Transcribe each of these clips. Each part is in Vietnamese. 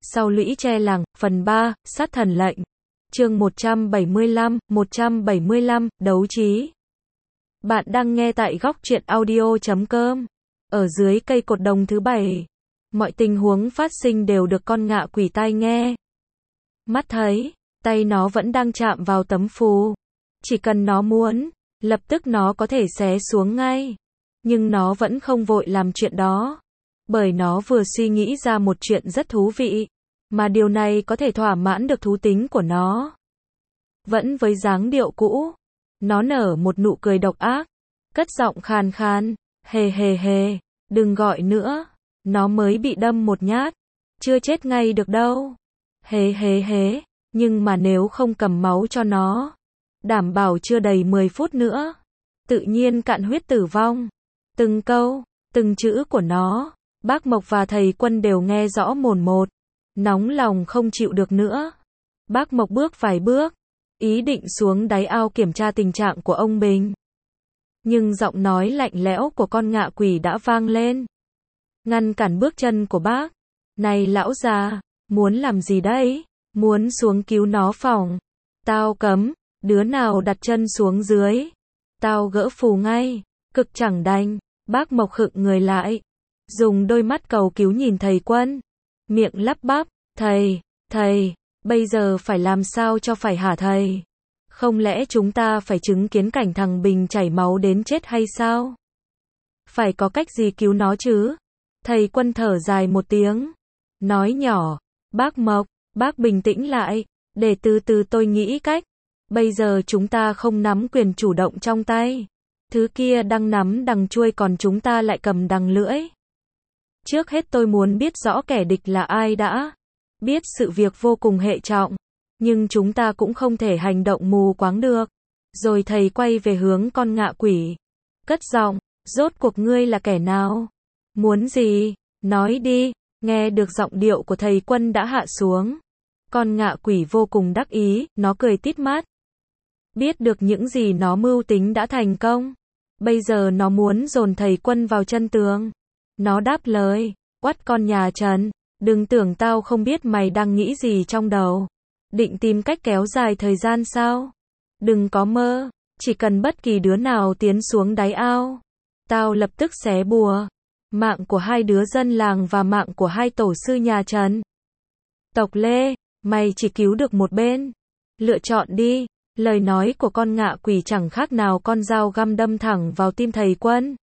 Sau lũy tre làng, phần 3, sát thần lệnh. Chương 175, đấu trí. Bạn đang nghe tại góc truyện audio.com. Ở dưới cây cột đồng thứ 7, mọi tình huống phát sinh đều được con ngạ quỷ tai nghe. Mắt thấy, tay nó vẫn đang chạm vào tấm phù. Chỉ cần nó muốn, lập tức nó có thể xé xuống ngay. Nhưng nó vẫn không vội làm chuyện đó. Bởi nó vừa suy nghĩ ra một chuyện rất thú vị. Mà điều này có thể thỏa mãn được thú tính của nó. Vẫn với dáng điệu cũ, nó nở một nụ cười độc ác, cất giọng khàn khàn, hề hề hề, đừng gọi nữa, nó mới bị đâm một nhát, chưa chết ngay được đâu. Hề hề hề, nhưng mà nếu không cầm máu cho nó, đảm bảo chưa đầy 10 phút nữa, tự nhiên cạn huyết tử vong. Từng câu, từng chữ của nó, bác Mộc và thầy Quân đều nghe rõ mồn một. Nóng lòng không chịu được nữa. Bác Mộc bước vài bước, ý định xuống đáy ao kiểm tra tình trạng của ông Bình. Nhưng giọng nói lạnh lẽo của con ngạ quỷ đã vang lên, ngăn cản bước chân của bác. Này lão già, muốn làm gì đấy? Muốn xuống cứu nó phòng? Tao cấm, đứa nào đặt chân xuống dưới, tao gỡ phù ngay. Cực chẳng đành, bác Mộc khựng người lại, dùng đôi mắt cầu cứu nhìn thầy Quân. Miệng lắp bắp, thầy, bây giờ phải làm sao cho phải hả thầy? Không lẽ chúng ta phải chứng kiến cảnh thằng Bình chảy máu đến chết hay sao? Phải có cách gì cứu nó chứ? Thầy Quân thở dài một tiếng, nói nhỏ, bác Mộc, bác bình tĩnh lại, để từ từ tôi nghĩ cách. Bây giờ chúng ta không nắm quyền chủ động trong tay. Thứ kia đang nắm đằng chuôi còn chúng ta lại cầm đằng lưỡi. Trước hết tôi muốn biết rõ kẻ địch là ai đã. Biết sự việc vô cùng hệ trọng, nhưng chúng ta cũng không thể hành động mù quáng được. Rồi thầy quay về hướng con ngạ quỷ, cất giọng, rốt cuộc ngươi là kẻ nào? Muốn gì? Nói đi. Nghe được giọng điệu của thầy Quân đã hạ xuống, con ngạ quỷ vô cùng đắc ý, nó cười tít mắt. Biết được những gì nó mưu tính đã thành công. Bây giờ nó muốn dồn thầy Quân vào chân tường. Nó đáp lời, oắt con nhà Trần, đừng tưởng tao không biết mày đang nghĩ gì trong đầu. Định tìm cách kéo dài thời gian sao? Đừng có mơ, chỉ cần bất kỳ đứa nào tiến xuống đáy ao, tao lập tức xé bùa. Mạng của hai đứa dân làng và mạng của hai tổ sư nhà Trần. Tộc Lê, mày chỉ cứu được một bên. Lựa chọn đi. Lời nói của con ngạ quỷ chẳng khác nào con dao găm đâm thẳng vào tim thầy Quân.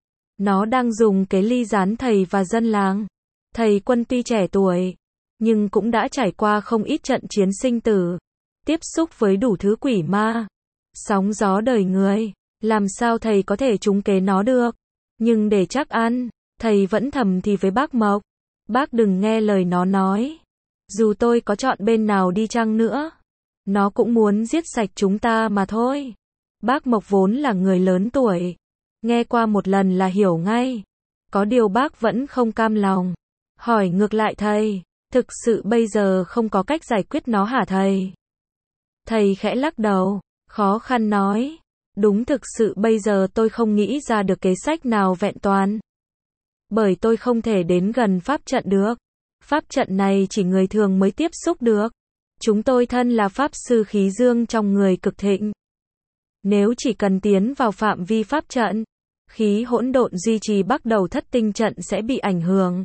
Nó đang dùng cái ly gián thầy và dân làng. Thầy Quân tuy trẻ tuổi, nhưng cũng đã trải qua không ít trận chiến sinh tử, tiếp xúc với đủ thứ quỷ ma, sóng gió đời người, làm sao thầy có thể trúng kế nó được. Nhưng để chắc ăn, thầy vẫn thầm thì với bác Mộc, bác đừng nghe lời nó nói. Dù tôi có chọn bên nào đi chăng nữa, nó cũng muốn giết sạch chúng ta mà thôi. Bác Mộc vốn là người lớn tuổi, nghe qua một lần là hiểu ngay. Có điều bác vẫn không cam lòng, hỏi ngược lại thầy, thực sự bây giờ không có cách giải quyết nó hả thầy? Thầy khẽ lắc đầu, khó khăn nói, đúng, thực sự bây giờ tôi không nghĩ ra được kế sách nào vẹn toàn. Bởi tôi không thể đến gần pháp trận được. Pháp trận này chỉ người thường mới tiếp xúc được. Chúng tôi thân là pháp sư khí dương trong người cực thịnh. Nếu chỉ cần tiến vào phạm vi pháp trận, khí hỗn độn duy trì bắt đầu thất tinh trận sẽ bị ảnh hưởng.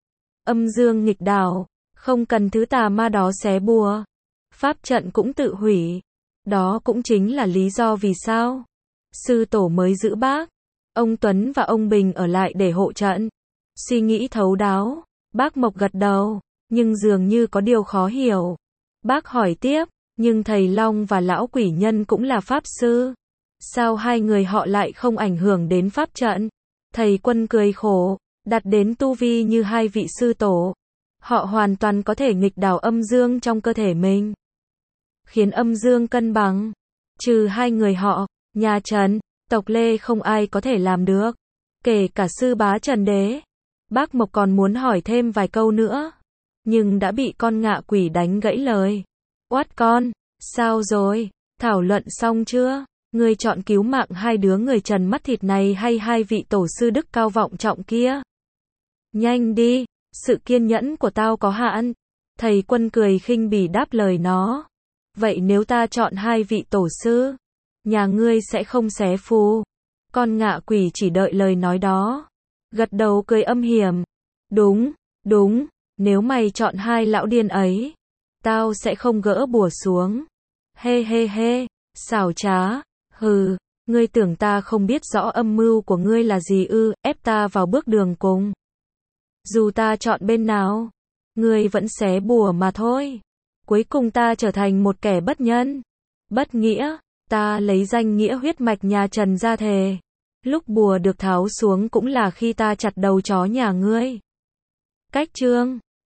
Âm dương nghịch đảo, không cần thứ tà ma đó xé bùa, pháp trận cũng tự hủy. Đó cũng chính là lý do vì sao sư tổ mới giữ bác, ông Tuấn và ông Bình ở lại để hộ trận. Suy nghĩ thấu đáo, bác Mộc gật đầu, nhưng dường như có điều khó hiểu. Bác hỏi tiếp, nhưng thầy Long và lão quỷ nhân cũng là pháp sư, sao hai người họ lại không ảnh hưởng đến pháp trận? Thầy Quân cười khổ, đặt đến tu vi như hai vị sư tổ, họ hoàn toàn có thể nghịch đảo âm dương trong cơ thể mình, khiến âm dương cân bằng. Trừ hai người họ, nhà Trần, tộc Lê không ai có thể làm được, kể cả sư bá Trần Đế. Bác Mộc còn muốn hỏi thêm vài câu nữa, nhưng đã bị con ngạ quỷ đánh gãy lời. Oát con, sao rồi? Thảo luận xong chưa? Ngươi chọn cứu mạng hai đứa người Trần mắt thịt này hay hai vị tổ sư đức cao vọng trọng kia? Nhanh đi, sự kiên nhẫn của tao có hạn. Thầy Quân cười khinh bỉ đáp lời nó. Vậy nếu ta chọn hai vị tổ sư, nhà ngươi sẽ không xé phù. Con ngạ quỷ chỉ đợi lời nói đó, gật đầu cười âm hiểm. Đúng, đúng, nếu mày chọn hai lão điên ấy, tao sẽ không gỡ bùa xuống. Hê hê hê, xảo trá, hừ, ngươi tưởng ta không biết rõ âm mưu của ngươi là gì ư, ép ta vào bước đường cùng. Dù ta chọn bên nào, ngươi vẫn xé bùa mà thôi. Cuối cùng ta trở thành một kẻ bất nhân, bất nghĩa, ta lấy danh nghĩa huyết mạch nhà Trần ra thề. Lúc bùa được tháo xuống cũng là khi ta chặt đầu chó nhà ngươi. Cách chương